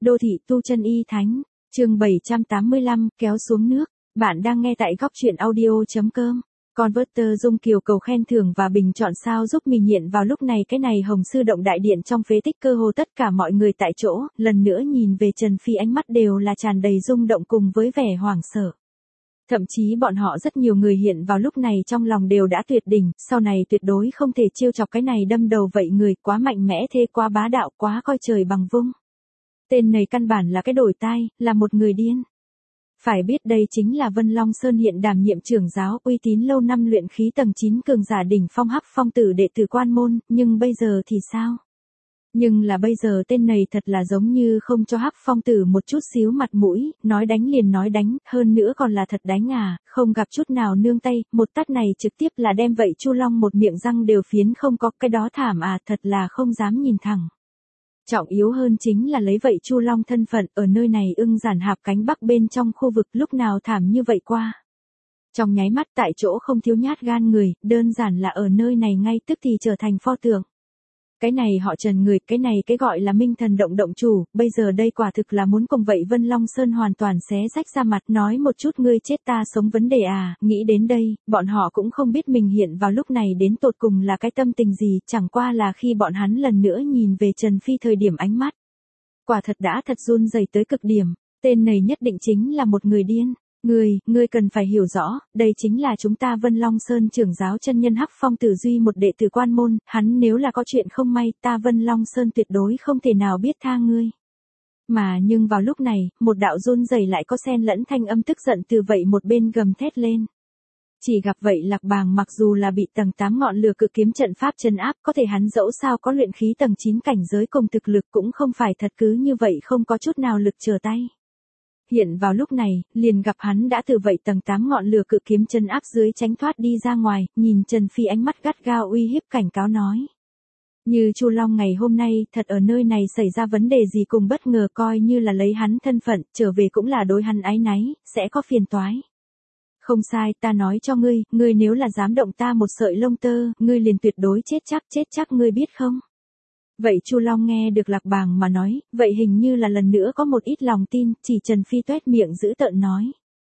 Đô thị tu chân y thánh, chương 785, kéo xuống nước. Bạn đang nghe tại góc truyện audio.com. Converter Dung Kiều cầu khen thưởng và bình chọn sao giúp mình hiện vào lúc này. Cái này Hồng Sư Động Đại Điện trong phế tích, cơ hồ tất cả mọi người tại chỗ, lần nữa nhìn về Trần Phi ánh mắt đều là tràn đầy rung động cùng với vẻ hoảng sợ. Thậm chí bọn họ rất nhiều người hiện vào lúc này trong lòng đều đã tuyệt đỉnh, sau này tuyệt đối không thể trêu chọc cái này đâm đầu vậy người, quá mạnh mẽ thê, quá bá đạo, quá coi trời bằng vung. Tên này căn bản là cái đổi tai, là một người điên. Phải biết đây chính là Vân Long Sơn hiện đảm nhiệm trưởng giáo, uy tín lâu năm, luyện khí tầng 9 cường giả đỉnh phong, Hắc Phong tử đệ tử quan môn, nhưng bây giờ thì sao? Nhưng là bây giờ tên này thật là giống như không cho Hắc Phong tử một chút xíu mặt mũi, nói đánh liền nói đánh, hơn nữa còn là thật đánh à, không gặp chút nào nương tay, một tát này trực tiếp là đem vậy Chu Long một miệng răng đều phiến không có, cái đó thảm à, thật là không dám nhìn thẳng. Trọng yếu hơn chính là lấy vậy Chu Long thân phận ở nơi này ưng giản hạp cánh bắc bên trong khu vực, lúc nào thảm như vậy qua. Trong nháy mắt tại chỗ không thiếu nhát gan người, đơn giản là ở nơi này ngay tức thì trở thành pho tượng. Cái này họ Trần người, cái này cái gọi là Minh Thần Động động chủ, bây giờ đây quả thực là muốn cùng vậy Vân Long Sơn hoàn toàn xé rách ra mặt, nói một chút ngươi chết ta sống vấn đề à. Nghĩ đến đây, bọn họ cũng không biết mình hiện vào lúc này đến tột cùng là cái tâm tình gì, chẳng qua là khi bọn hắn lần nữa nhìn về Trần Phi thời điểm ánh mắt. Quả thật đã thật run rẩy tới cực điểm, tên này nhất định chính là một người điên. Ngươi cần phải hiểu rõ, đây chính là chúng ta Vân Long Sơn trưởng giáo chân nhân Hắc Phong tử Duy, một đệ tử quan môn, hắn nếu là có chuyện không may, ta Vân Long Sơn tuyệt đối không thể nào biết tha ngươi. Mà nhưng vào lúc này, một đạo run rẩy lại có xen lẫn thanh âm tức giận từ vậy một bên gầm thét lên. Chỉ gặp vậy Lạc Bàng mặc dù là bị tầng 8 ngọn lửa cự kiếm trận pháp trấn áp, có thể hắn dẫu sao có luyện khí tầng 9 cảnh giới cùng thực lực, cũng không phải thật cứ như vậy không có chút nào lực trở tay. Hiện vào lúc này, liền gặp hắn đã từ vậy tầng 8 ngọn lửa cự kiếm chân áp dưới tránh thoát đi ra ngoài, nhìn Trần Phi ánh mắt gắt gao uy hiếp cảnh cáo nói. Như Chu Long ngày hôm nay, thật ở nơi này xảy ra vấn đề gì cùng bất ngờ, coi như là lấy hắn thân phận, trở về cũng là đối hắn áy náy, sẽ có phiền toái. Không sai, ta nói cho ngươi nếu là dám động ta một sợi lông tơ, ngươi liền tuyệt đối chết chắc, ngươi biết không? Vậy Chu Long nghe được Lạc Bàng mà nói, vậy hình như là lần nữa có một ít lòng tin, chỉ Trần Phi tuét miệng giữ tợn nói.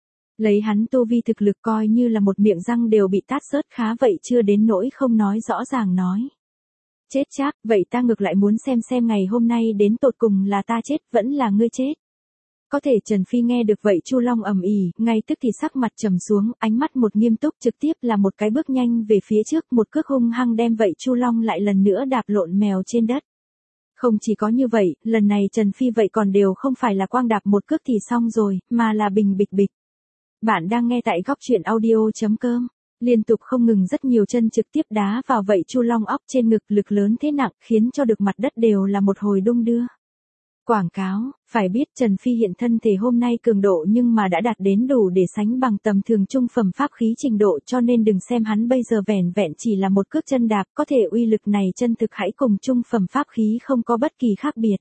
Lấy hắn tu vi thực lực, coi như là một miệng răng đều bị tát rớt khá vậy chưa đến nỗi không nói rõ ràng nói. Chết chắc, vậy ta ngược lại muốn xem ngày hôm nay đến tột cùng là ta chết vẫn là ngươi chết. Có thể Trần Phi nghe được vậy Chu Long ầm ĩ, ngay tức thì sắc mặt trầm xuống, ánh mắt một nghiêm túc, trực tiếp là một cái bước nhanh về phía trước, một cước hung hăng đem vậy Chu Long lại lần nữa đạp lộn mèo trên đất. Không chỉ có như vậy, lần này Trần Phi vậy còn đều không phải là quang đạp một cước thì xong rồi, mà là bình bịch bịch. Bạn đang nghe tại góc truyện audio.com. Liên tục không ngừng rất nhiều chân trực tiếp đá vào vậy Chu Long óc trên ngực, lực lớn thế nặng khiến cho được mặt đất đều là một hồi đung đưa. Quảng cáo, phải biết Trần Phi hiện thân thể hôm nay cường độ nhưng mà đã đạt đến đủ để sánh bằng tầm thường trung phẩm pháp khí trình độ, cho nên đừng xem hắn bây giờ vẻn vẹn chỉ là một cước chân đạp, có thể uy lực này chân thực hãy cùng trung phẩm pháp khí không có bất kỳ khác biệt.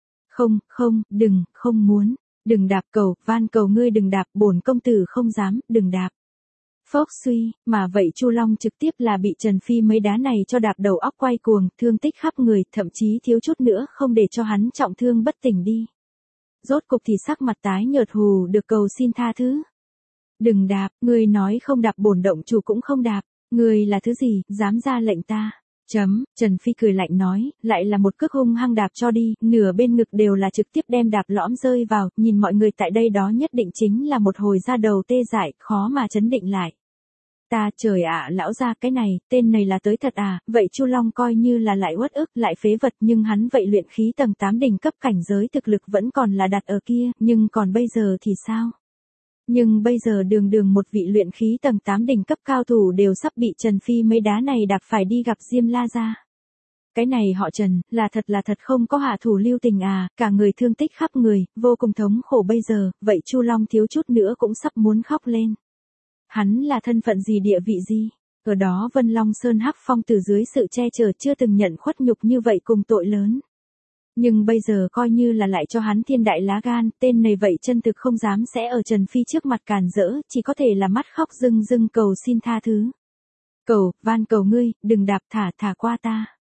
Không muốn, đừng đạp, van cầu ngươi đừng đạp, bổn công tử không dám, đừng đạp. Phốc suy, mà vậy Chu Long trực tiếp là bị Trần Phi mấy đá này cho đạp đầu óc quay cuồng, thương tích khắp người, thậm chí thiếu chút nữa không để cho hắn trọng thương bất tỉnh đi. Rốt cục thì sắc mặt tái nhợt hù được cầu xin tha thứ. Đừng đạp, ngươi nói không đạp bổn động chủ cũng không đạp, ngươi là thứ gì, dám ra lệnh ta. Trần Phi cười lạnh nói, lại là một cước hung hăng đạp cho đi, nửa bên ngực đều là trực tiếp đem đạp lõm rơi vào, nhìn mọi người tại đây đó nhất định chính là một hồi da đầu tê dại, khó mà chấn định lại. Ta trời ạ, lão gia, cái này, tên này là tới thật à, vậy Chu Long coi như là lại uất ức, lại phế vật, nhưng hắn vậy luyện khí tầng 8 đỉnh cấp cảnh giới thực lực vẫn còn là đặt ở kia, nhưng còn bây giờ thì sao? Nhưng bây giờ đường một vị luyện khí tầng 8 đỉnh cấp cao thủ đều sắp bị Trần Phi mấy đá này đạp phải đi gặp Diêm La gia. Cái này họ Trần, là thật không có hạ thủ lưu tình à, cả người thương tích khắp người, vô cùng thống khổ bây giờ, vậy Chu Long thiếu chút nữa cũng sắp muốn khóc lên. Hắn là thân phận gì, địa vị gì? Ở đó Vân Long Sơn Hắc Phong từ dưới sự che chở chưa từng nhận khuất nhục như vậy cùng tội lớn. Nhưng bây giờ coi như là lại cho hắn thiên đại lá gan, tên này vậy chân thực không dám sẽ ở Trần Phi trước mặt càn rỡ, chỉ có thể là mắt khóc rưng cầu xin tha thứ. Van cầu ngươi, đừng đạp, thả qua ta.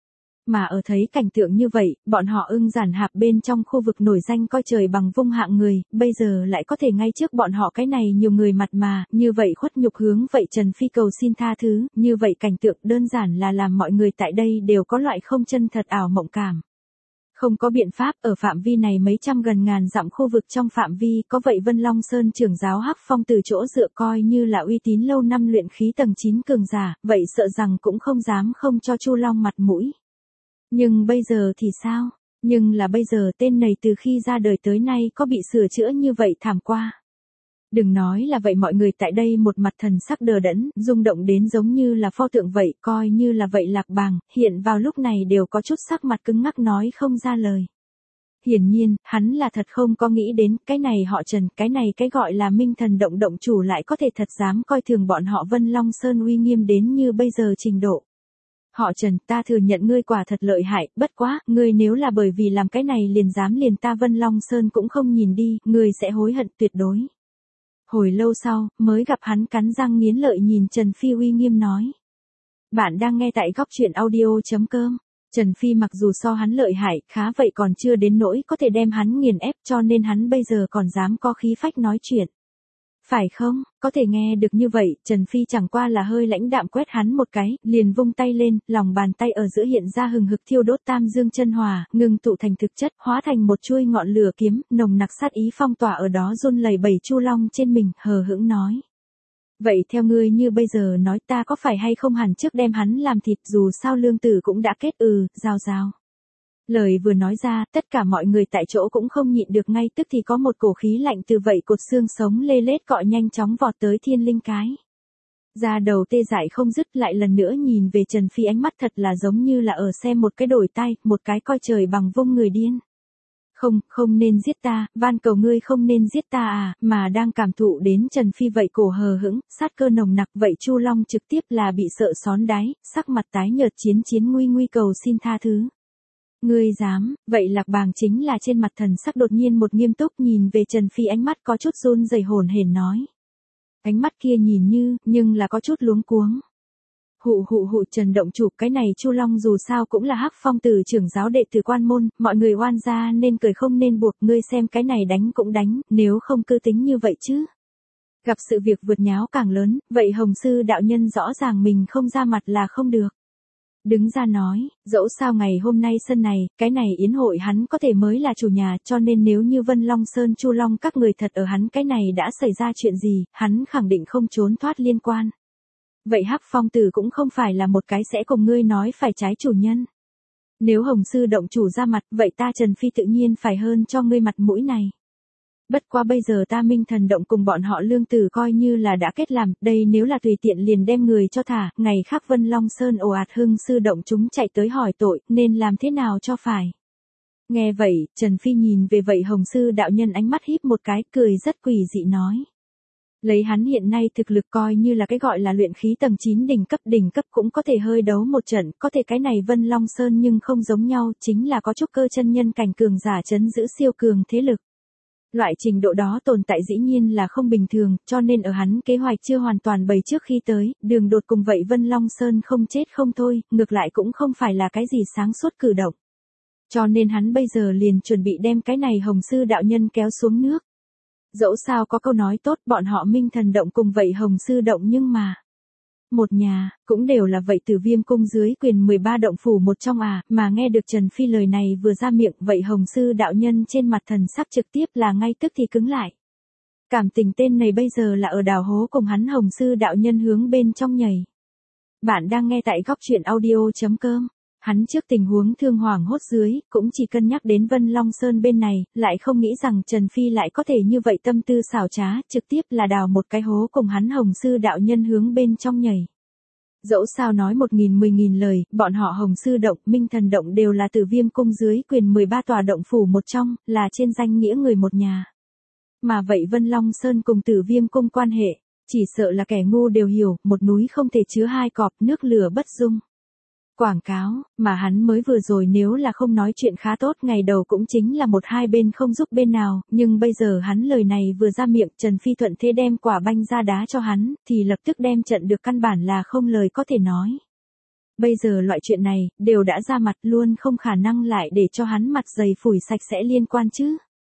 Mà ở thấy cảnh tượng như vậy, bọn họ ưng giản hạp bên trong khu vực nổi danh coi trời bằng vung hạng người, bây giờ lại có thể ngay trước bọn họ cái này nhiều người mặt mà, như vậy khuất nhục hướng vậy Trần Phi cầu xin tha thứ, như vậy cảnh tượng đơn giản là làm mọi người tại đây đều có loại không chân thật ảo mộng cảm. Không có biện pháp, ở phạm vi này mấy trăm gần ngàn dặm khu vực trong phạm vi, có vậy Vân Long Sơn trưởng giáo Hắc Phong từ chỗ dựa coi như là uy tín lâu năm luyện khí tầng 9 cường giả, vậy sợ rằng cũng không dám không cho Chu Long mặt mũi. Nhưng bây giờ thì sao? Nhưng là bây giờ tên này từ khi ra đời tới nay có bị sửa chữa như vậy thảm qua. Đừng nói là vậy mọi người tại đây một mặt thần sắc đờ đẫn, rung động đến giống như là pho tượng vậy, coi như là vậy Lạc Bàng, hiện vào lúc này đều có chút sắc mặt cứng ngắc nói không ra lời. Hiển nhiên, hắn là thật không có nghĩ đến, cái này họ Trần, cái này cái gọi là Minh Thần động động chủ lại có thể thật dám coi thường bọn họ Vân Long Sơn uy nghiêm đến như bây giờ trình độ. Họ Trần, ta thừa nhận ngươi quả thật lợi hại, bất quá, ngươi nếu là bởi vì làm cái này liền dám liền ta Vân Long Sơn cũng không nhìn đi, ngươi sẽ hối hận tuyệt đối. Hồi lâu sau, mới gặp hắn cắn răng nghiến lợi nhìn Trần Phi uy nghiêm nói. Bạn đang nghe tại góc truyện audio.com. Trần Phi mặc dù so hắn lợi hại, khá vậy còn chưa đến nỗi có thể đem hắn nghiền ép cho nên hắn bây giờ còn dám có khí phách nói chuyện. Phải không, có thể nghe được như vậy, Trần Phi chẳng qua là hơi lãnh đạm quét hắn một cái, liền vung tay lên, lòng bàn tay ở giữa hiện ra hừng hực thiêu đốt tam dương chân hỏa, ngừng tụ thành thực chất, hóa thành một chuôi ngọn lửa kiếm, nồng nặc sát ý phong tỏa ở đó run lẩy bẩy Chu Long trên mình, hờ hững nói. Vậy theo ngươi như bây giờ nói ta có phải hay không hẳn trước đem hắn làm thịt dù sao lương tử cũng đã kết giao giao. Lời vừa nói ra, tất cả mọi người tại chỗ cũng không nhịn được ngay tức thì có một cổ khí lạnh từ vậy cột xương sống lê lết cọ nhanh chóng vọt tới thiên linh cái. Da đầu tê dại không dứt lại lần nữa nhìn về Trần Phi ánh mắt thật là giống như là ở xem một cái đổi tay, một cái coi trời bằng vung người điên. Không nên giết ta, van cầu ngươi không nên giết ta à, mà đang cảm thụ đến Trần Phi vậy cổ hờ hững, sát cơ nồng nặc vậy Chu Long trực tiếp là bị sợ xón đáy, sắc mặt tái nhợt chiến nguy cầu xin tha thứ. Ngươi dám, vậy Lạc Bàng chính là trên mặt thần sắc đột nhiên một nghiêm túc nhìn về Trần Phi ánh mắt có chút run rẩy hồn hển nói. Ánh mắt kia nhìn như, nhưng là có chút luống cuống. Hụ Trần động chủ cái này Chu Long dù sao cũng là Hắc Phong từ trưởng giáo đệ tử quan môn, mọi người oan gia nên cười không nên buộc ngươi xem cái này đánh cũng đánh, nếu không cứ tính như vậy chứ. Gặp sự việc vượt nháo càng lớn, vậy Hồng Sư đạo nhân rõ ràng mình không ra mặt là không được. Đứng ra nói, dẫu sao ngày hôm nay sân này, cái này yến hội hắn có thể mới là chủ nhà cho nên nếu như Vân Long Sơn Chu Long các người thật ở hắn cái này đã xảy ra chuyện gì, hắn khẳng định không trốn thoát liên quan. Vậy Hắc Phong Tử cũng không phải là một cái sẽ cùng ngươi nói phải trái chủ nhân. Nếu Hồng Sư động chủ ra mặt, vậy ta Trần Phi tự nhiên phải hơn cho ngươi mặt mũi này. Bất quá bây giờ ta Minh Thần động cùng bọn họ lương tử coi như là đã kết làm, đây nếu là tùy tiện liền đem người cho thả, ngày khác Vân Long Sơn ồ ạt Hưng Sư động chúng chạy tới hỏi tội, nên làm thế nào cho phải. Nghe vậy, Trần Phi nhìn về vậy Hồng Sư đạo nhân ánh mắt híp một cái, cười rất quỷ dị nói. Lấy hắn hiện nay thực lực coi như là cái gọi là luyện khí tầng 9 đỉnh cấp cũng có thể hơi đấu một trận, có thể cái này Vân Long Sơn nhưng không giống nhau, chính là có chút cơ chân nhân cảnh cường giả trấn giữ siêu cường thế lực. Loại trình độ đó tồn tại dĩ nhiên là không bình thường, cho nên ở hắn kế hoạch chưa hoàn toàn bày trước khi tới, đường đột cùng vậy Vân Long Sơn không chết không thôi, ngược lại cũng không phải là cái gì sáng suốt cử động. Cho nên hắn bây giờ liền chuẩn bị đem cái này Hồng Sư đạo nhân kéo xuống nước. Dẫu sao có câu nói tốt bọn họ Minh Thần động cùng vậy Hồng Sư động nhưng mà. Một nhà, cũng đều là vậy Tử Viêm cung dưới quyền 13 động phủ một trong mà nghe được Trần Phi lời này vừa ra miệng vậy Hồng Sư đạo nhân trên mặt thần sắc trực tiếp là ngay tức thì cứng lại. Cảm tình tên này bây giờ là ở đào hố cùng hắn Hồng Sư đạo nhân hướng bên trong nhảy. Bạn đang nghe tại góc truyện audio.com. Hắn trước tình huống thương hoảng hốt dưới, cũng chỉ cân nhắc đến Vân Long Sơn bên này, lại không nghĩ rằng Trần Phi lại có thể như vậy tâm tư xảo trá, trực tiếp là đào một cái hố cùng hắn Hồng Sư đạo nhân hướng bên trong nhảy. Dẫu sao nói 1000 lời, bọn họ Hồng Sư động, Minh Thần động đều là Tử Viêm cung dưới quyền 13 tòa động phủ một trong, là trên danh nghĩa người một nhà. Mà vậy Vân Long Sơn cùng Tử Viêm cung quan hệ, chỉ sợ là kẻ ngu đều hiểu, một núi không thể chứa hai cọp, nước lửa bất dung. Quảng cáo, mà hắn mới vừa rồi nếu là không nói chuyện khá tốt ngày đầu cũng chính là một hai bên không giúp bên nào, nhưng bây giờ hắn lời này vừa ra miệng Trần Phi thuận thế đem quả banh ra đá cho hắn, thì lập tức đem trận được căn bản là không lời có thể nói. Bây giờ loại chuyện này, đều đã ra mặt luôn không khả năng lại để cho hắn mặt dày phủi sạch sẽ liên quan chứ.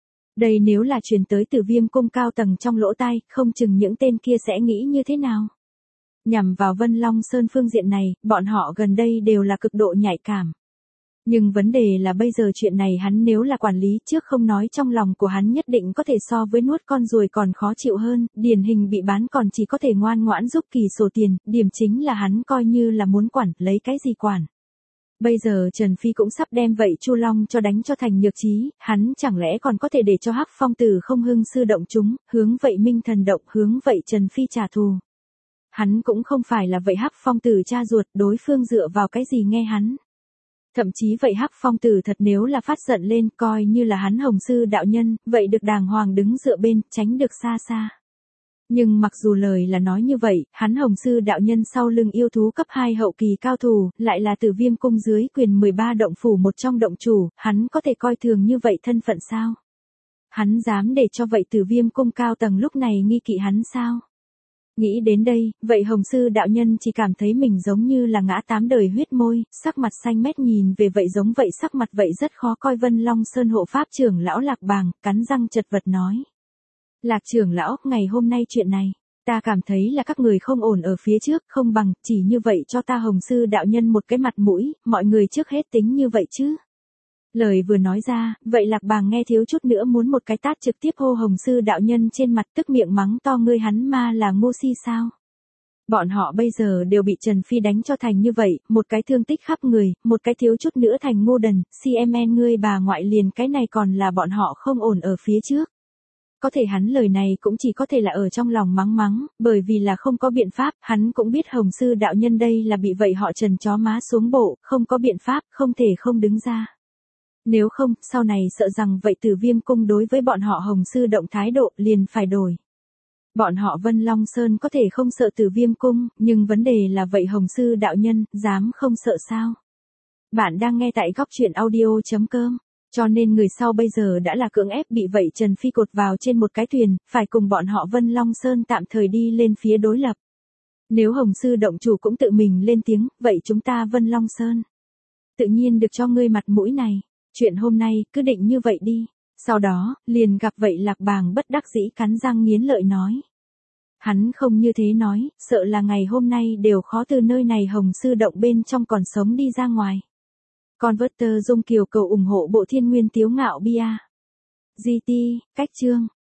Đây nếu là truyền tới Tử Viêm cung cao tầng trong lỗ tai, không chừng những tên kia sẽ nghĩ như thế nào. Nhằm vào Vân Long Sơn phương diện này, bọn họ gần đây đều là cực độ nhạy cảm. Nhưng vấn đề là bây giờ chuyện này hắn nếu là quản lý trước không nói trong lòng của hắn nhất định có thể so với nuốt con ruồi còn khó chịu hơn, điển hình bị bán còn chỉ có thể ngoan ngoãn giúp Kỳ sổ tiền, điểm chính là hắn coi như là muốn quản, lấy cái gì quản. Bây giờ Trần Phi cũng sắp đem vậy Chu Long cho đánh cho thành nhược trí, hắn chẳng lẽ còn có thể để cho Hắc Phong Tử không hưng sư động chúng, hướng vậy Minh Thần động, hướng vậy Trần Phi trả thù. Hắn cũng không phải là vậy Hắc Phong Tử cha ruột, đối phương dựa vào cái gì nghe hắn. Thậm chí vậy Hắc Phong Tử thật nếu là phát giận lên coi như là hắn Hồng Sư đạo nhân, vậy được đàng hoàng đứng dựa bên, tránh được xa xa. Nhưng mặc dù lời là nói như vậy, hắn Hồng Sư đạo nhân sau lưng yêu thú cấp 2 hậu kỳ cao thủ, lại là Tử Viêm cung dưới quyền 13 động phủ một trong động chủ, hắn có thể coi thường như vậy thân phận sao? Hắn dám để cho vậy Tử Viêm cung cao tầng lúc này nghi kỵ hắn sao? Nghĩ đến đây, vậy Hồng Sư đạo nhân chỉ cảm thấy mình giống như là ngã 8 đời huyết môi, sắc mặt xanh mét nhìn về vậy giống vậy sắc mặt vậy rất khó coi Vân Long Sơn hộ pháp trưởng lão Lạc Bàng, cắn răng chật vật nói. Lạc trưởng lão, ngày hôm nay chuyện này, ta cảm thấy là các người không ổn ở phía trước, không bằng, chỉ như vậy cho ta Hồng Sư đạo nhân một cái mặt mũi, mọi người trước hết tính như vậy chứ. Lời vừa nói ra, vậy Lạc Bàng nghe thiếu chút nữa muốn một cái tát trực tiếp hô Hồng Sư đạo nhân trên mặt tức miệng mắng to ngươi hắn ma là ngu si sao. Bọn họ bây giờ đều bị Trần Phi đánh cho thành như vậy, một cái thương tích khắp người, một cái thiếu chút nữa thành ngu đần, CMN ngươi bà ngoại liền cái này còn là bọn họ không ổn ở phía trước. Có thể hắn lời này cũng chỉ có thể là ở trong lòng mắng mắng, bởi vì là không có biện pháp, hắn cũng biết Hồng Sư đạo nhân đây là bị vậy họ Trần chó má xuống bộ, không có biện pháp, không thể không đứng ra. Nếu không, sau này sợ rằng vậy Tử Viêm cung đối với bọn họ Hồng Sư động thái độ liền phải đổi. Bọn họ Vân Long Sơn có thể không sợ Tử Viêm cung, nhưng vấn đề là vậy Hồng Sư đạo nhân, dám không sợ sao? Bạn đang nghe tại góc truyện audio.com. Cho nên người sau bây giờ đã là cưỡng ép bị vậy Trần Phi cột vào trên một cái thuyền, phải cùng bọn họ Vân Long Sơn tạm thời đi lên phía đối lập. Nếu Hồng Sư động chủ cũng tự mình lên tiếng, vậy chúng ta Vân Long Sơn tự nhiên được cho ngươi mặt mũi này. Chuyện hôm nay, cứ định như vậy đi. Sau đó, liền gặp vậy Lạc Bàng bất đắc dĩ cắn răng nghiến lợi nói. Hắn không như thế nói, sợ là ngày hôm nay đều khó từ nơi này Hồng Sư động bên trong còn sống đi ra ngoài. Converter Dung Kiều cầu ủng hộ bộ Thiên Nguyên Tiếu Ngạo Bia. GT, cách chương.